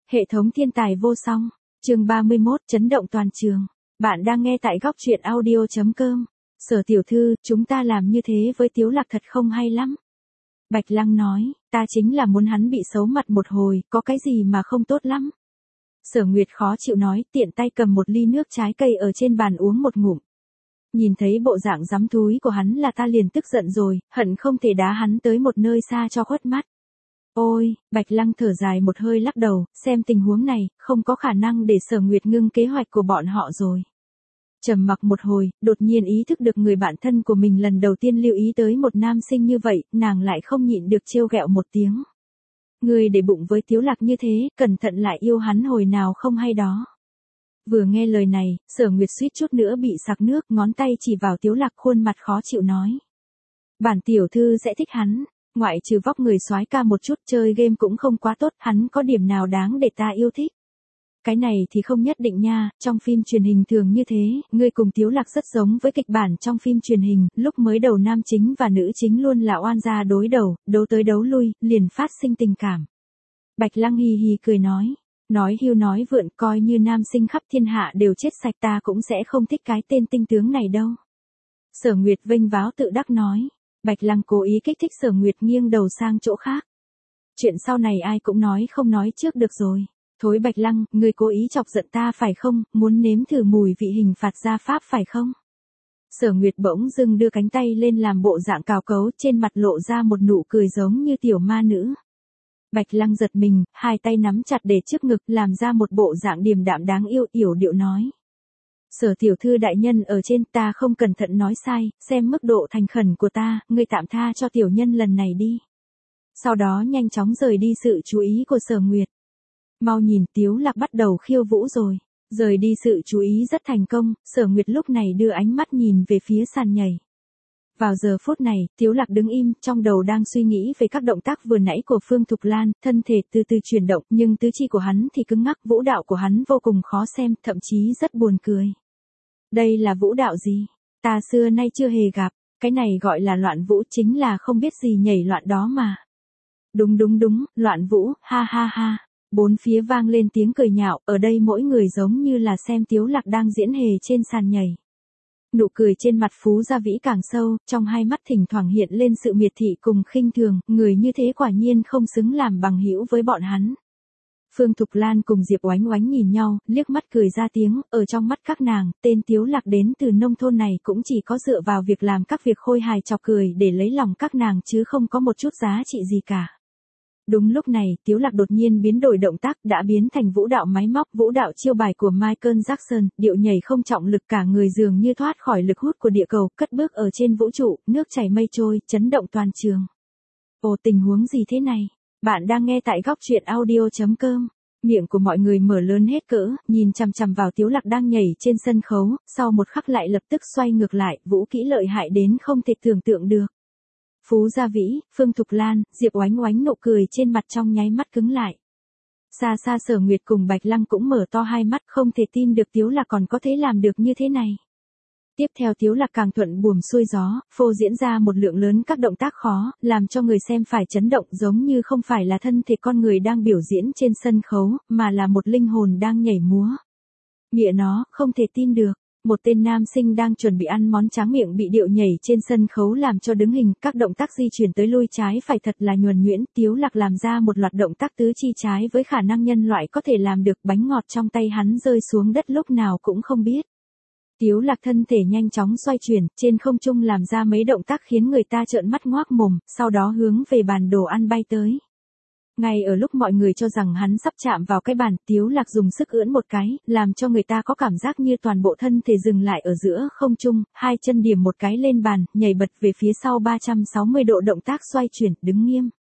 Hệ thống thiên tài vô song. Chương 31, chấn động toàn trường. Bạn đang nghe tại góc truyện audio.com. Sở tiểu thư, chúng ta làm như thế với Tiếu Lạc thật không hay lắm. Bạch Lăng nói, ta chính là muốn hắn bị xấu mặt một hồi, có cái gì mà không tốt lắm. Sở Nguyệt khó chịu nói, tiện tay cầm một ly nước trái cây ở trên bàn uống một ngụm. Nhìn thấy bộ dạng giắm thúi của hắn là ta liền tức giận rồi, hận không thể đá hắn tới một nơi xa cho khuất mắt. Ôi, Bạch Lăng thở dài một hơi lắc đầu, xem tình huống này, không có khả năng để Sở Nguyệt ngưng kế hoạch của bọn họ rồi. Trầm mặc một hồi, đột nhiên ý thức được người bạn thân của mình lần đầu tiên lưu ý tới một nam sinh như vậy, nàng lại không nhịn được trêu ghẹo một tiếng. Người để bụng với Tiếu Lạc như thế, cẩn thận lại yêu hắn hồi nào không hay đó. Vừa nghe lời này, Sở Nguyệt suýt chút nữa bị sặc nước, ngón tay chỉ vào Tiếu Lạc khuôn mặt khó chịu nói. Bản tiểu thư sẽ thích hắn, ngoại trừ vóc người soái ca một chút, chơi game cũng không quá tốt, hắn có điểm nào đáng để ta yêu thích. Cái này thì không nhất định nha, trong phim truyền hình thường như thế, ngươi cùng Tiếu Lạc rất giống với kịch bản trong phim truyền hình, lúc mới đầu nam chính và nữ chính luôn là oan gia đối đầu, đấu tới đấu lui, liền phát sinh tình cảm. Bạch Lăng hì hì cười nói hưu nói vượn, coi như nam sinh khắp thiên hạ đều chết sạch ta cũng sẽ không thích cái tên tinh tướng này đâu. Sở Nguyệt vênh váo tự đắc nói. Bạch Lăng cố ý kích thích Sở Nguyệt nghiêng đầu sang chỗ khác. Chuyện sau này ai cũng không nói trước được rồi. Thối Bạch Lăng, ngươi cố ý chọc giận ta phải không, muốn nếm thử mùi vị hình phạt gia pháp phải không? Sở Nguyệt bỗng dưng đưa cánh tay lên làm bộ dạng cào cấu, trên mặt lộ ra một nụ cười giống như tiểu ma nữ. Bạch Lăng giật mình, hai tay nắm chặt để trước ngực, làm ra một bộ dạng điềm đạm đáng yêu, yểu điệu nói. Sở tiểu thư đại nhân ở trên, ta không cẩn thận nói sai, xem mức độ thành khẩn của ta, ngươi tạm tha cho tiểu nhân lần này đi. Sau đó nhanh chóng rời đi sự chú ý của Sở Nguyệt. Mau nhìn, Tiếu Lạc bắt đầu khiêu vũ rồi. Rời đi sự chú ý rất thành công, Sở Nguyệt lúc này đưa ánh mắt nhìn về phía sàn nhảy. Vào giờ phút này, Tiếu Lạc đứng im, trong đầu đang suy nghĩ về các động tác vừa nãy của Phương Thục Lan, thân thể từ từ chuyển động, nhưng tứ chi của hắn thì cứng ngắc, vũ đạo của hắn vô cùng khó xem, thậm chí rất buồn cười. Đây là vũ đạo gì? Ta xưa nay chưa hề gặp, cái này gọi là loạn vũ, chính là không biết gì nhảy loạn đó mà. Đúng, loạn vũ, ha ha ha. Bốn phía vang lên tiếng cười nhạo, ở đây mỗi người giống như là xem Tiếu Lạc đang diễn hề trên sàn nhảy. Nụ cười trên mặt Phú Gia Vĩ càng sâu, trong hai mắt thỉnh thoảng hiện lên sự miệt thị cùng khinh thường, người như thế quả nhiên không xứng làm bằng hữu với bọn hắn. Phương Thục Lan cùng Diệp Oánh Oánh nhìn nhau, liếc mắt cười ra tiếng, ở trong mắt các nàng, tên Tiếu Lạc đến từ nông thôn này cũng chỉ có dựa vào việc làm các việc khôi hài chọc cười để lấy lòng các nàng chứ không có một chút giá trị gì cả. Đúng lúc này, Tiếu Lạc đột nhiên biến đổi động tác, đã biến thành vũ đạo máy móc, vũ đạo chiêu bài của Michael Jackson, điệu nhảy không trọng lực, cả người dường như thoát khỏi lực hút của địa cầu, cất bước ở trên vũ trụ, nước chảy mây trôi, chấn động toàn trường. Ồ, tình huống gì thế này? Bạn đang nghe tại góc truyện audio.com. Miệng của mọi người mở lớn hết cỡ, nhìn chằm chằm vào Tiếu Lạc đang nhảy trên sân khấu, sau một khắc lại lập tức xoay ngược lại, vũ kỹ lợi hại đến không thể tưởng tượng được. Phú Gia Vĩ, Phương Thục Lan, Diệp Oánh Oánh nụ cười trên mặt trong nháy mắt cứng lại. Xa xa Sở Nguyệt cùng Bạch Lăng cũng mở to hai mắt, không thể tin được Tiếu Lạc còn có thể làm được như thế này. Tiếp theo Tiếu Lạc càng thuận buồm xuôi gió, phô diễn ra một lượng lớn các động tác khó, làm cho người xem phải chấn động, giống như không phải là thân thể con người đang biểu diễn trên sân khấu, mà là một linh hồn đang nhảy múa. Nghĩa nó, không thể tin được. Một tên nam sinh đang chuẩn bị ăn món tráng miệng bị điệu nhảy trên sân khấu làm cho đứng hình, các động tác di chuyển tới lui trái phải thật là nhuần nhuyễn, Tiếu Lạc làm ra một loạt động tác tứ chi trái với khả năng nhân loại có thể làm được, bánh ngọt trong tay hắn rơi xuống đất lúc nào cũng không biết. Tiếu Lạc thân thể nhanh chóng xoay chuyển, trên không trung làm ra mấy động tác khiến người ta trợn mắt ngoác mồm, sau đó hướng về bàn đồ ăn bay tới. Ngay ở lúc mọi người cho rằng hắn sắp chạm vào cái bàn, Tiếu Lạc dùng sức ưỡn một cái, làm cho người ta có cảm giác như toàn bộ thân thể dừng lại ở giữa không trung, hai chân điểm một cái lên bàn, nhảy bật về phía sau 360 độ, động tác xoay chuyển, đứng nghiêm.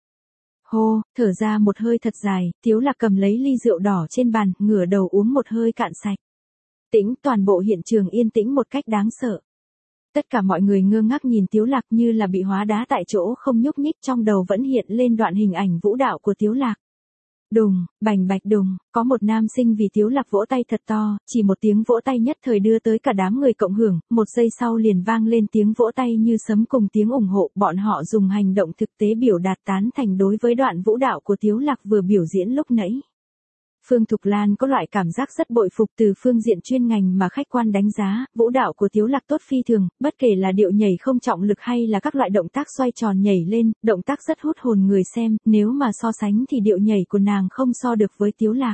Hô, thở ra một hơi thật dài, Tiếu Lạc cầm lấy ly rượu đỏ trên bàn, ngửa đầu uống một hơi cạn sạch. Tĩnh, toàn bộ hiện trường yên tĩnh một cách đáng sợ. Tất cả mọi người ngơ ngác nhìn Tiếu Lạc như là bị hóa đá tại chỗ, không nhúc nhích, trong đầu vẫn hiện lên đoạn hình ảnh vũ đạo của Tiếu Lạc. Đùng, bành bạch đùng, có một nam sinh vì Tiếu Lạc vỗ tay thật to, chỉ một tiếng vỗ tay nhất thời đưa tới cả đám người cộng hưởng, một giây sau liền vang lên tiếng vỗ tay như sấm cùng tiếng ủng hộ, bọn họ dùng hành động thực tế biểu đạt tán thành đối với đoạn vũ đạo của Tiếu Lạc vừa biểu diễn lúc nãy. Phương Thục Lan có loại cảm giác rất bội phục từ phương diện chuyên ngành mà khách quan đánh giá, vũ đạo của Tiếu Lạc tốt phi thường, bất kể là điệu nhảy không trọng lực hay là các loại động tác xoay tròn nhảy lên, động tác rất hút hồn người xem, nếu mà so sánh thì điệu nhảy của nàng không so được với Tiếu Lạc.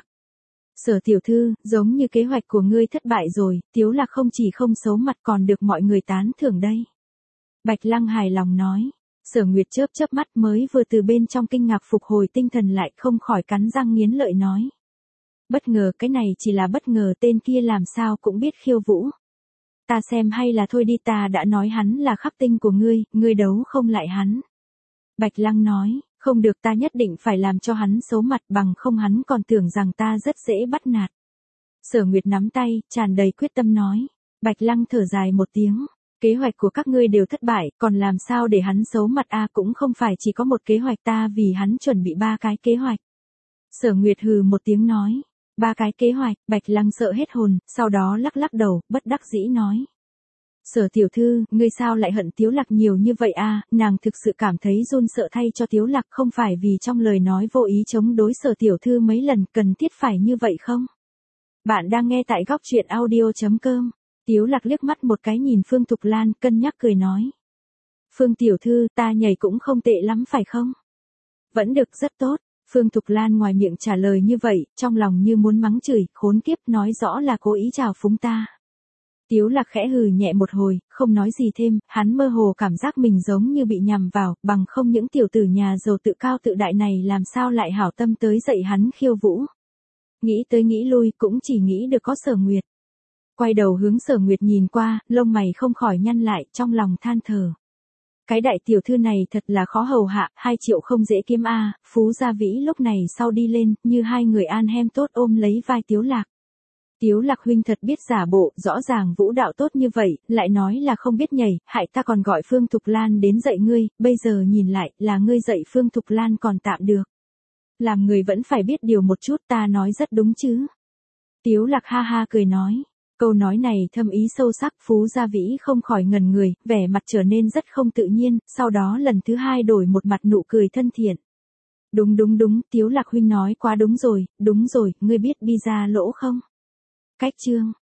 Sở tiểu thư, giống như kế hoạch của ngươi thất bại rồi, Tiếu Lạc không chỉ không xấu mặt còn được mọi người tán thưởng đây. Bạch Lăng hài lòng nói. Sở Nguyệt chớp chớp mắt mới vừa từ bên trong kinh ngạc phục hồi tinh thần lại không khỏi cắn răng nghiến lợi nói. Bất ngờ, cái này chỉ là bất ngờ, tên kia làm sao cũng biết khiêu vũ. Ta xem hay là thôi đi, ta đã nói hắn là khắc tinh của ngươi đấu không lại hắn. Bạch Lăng nói, không được, ta nhất định phải làm cho hắn xấu mặt, bằng không hắn còn tưởng rằng ta rất dễ bắt nạt. Sở Nguyệt nắm tay, tràn đầy quyết tâm nói. Bạch Lăng thở dài một tiếng. Kế hoạch của các ngươi đều thất bại, còn làm sao để hắn xấu mặt a, cũng không phải chỉ có một kế hoạch, ta vì hắn chuẩn bị 3 cái kế hoạch. Sở Nguyệt hừ một tiếng nói. 3 cái kế hoạch, Bạch Lăng sợ hết hồn, sau đó lắc lắc đầu, bất đắc dĩ nói. Sở tiểu thư, ngươi sao lại hận Tiếu Lạc nhiều như vậy a? Nàng thực sự cảm thấy run sợ thay cho Tiếu Lạc, không phải vì trong lời nói vô ý chống đối Sở tiểu thư mấy lần, cần thiết phải như vậy không? Bạn đang nghe tại góc truyện audio.com. Tiếu Lạc liếc mắt một cái nhìn Phương Thục Lan, cân nhắc cười nói. Phương tiểu thư, ta nhảy cũng không tệ lắm phải không? Vẫn được, rất tốt. Phương Thục Lan ngoài miệng trả lời như vậy, trong lòng như muốn mắng chửi, khốn kiếp, nói rõ là cố ý trào phúng ta. Tiếu Lạc khẽ hừ nhẹ một hồi, không nói gì thêm, hắn mơ hồ cảm giác mình giống như bị nhầm vào, bằng không những tiểu tử nhà giàu tự cao tự đại này làm sao lại hảo tâm tới dạy hắn khiêu vũ. Nghĩ tới nghĩ lui cũng chỉ nghĩ được có Sở Nguyệt. Quay đầu hướng Sở Nguyệt nhìn qua, lông mày không khỏi nhăn lại, trong lòng than thở. Cái đại tiểu thư này thật là khó hầu hạ, 2 triệu không dễ kiếm a. Phú Gia Vĩ lúc này sau đi lên, như hai người an hem tốt ôm lấy vai Tiếu Lạc. Tiếu Lạc huynh thật biết giả bộ, rõ ràng vũ đạo tốt như vậy, lại nói là không biết nhảy, hại ta còn gọi Phương Thục Lan đến dạy ngươi, bây giờ nhìn lại, là ngươi dạy Phương Thục Lan còn tạm được. Làm người vẫn phải biết điều một chút, ta nói rất đúng chứ. Tiếu Lạc ha ha cười nói. Câu nói này thâm ý sâu sắc, Phú Gia Vĩ không khỏi ngẩn người, vẻ mặt trở nên rất không tự nhiên, sau đó lần thứ 2 đổi một mặt nụ cười thân thiện. Đúng, Tiếu Lạc huynh nói quá đúng rồi, ngươi biết bi ra lỗ không? Cách chương.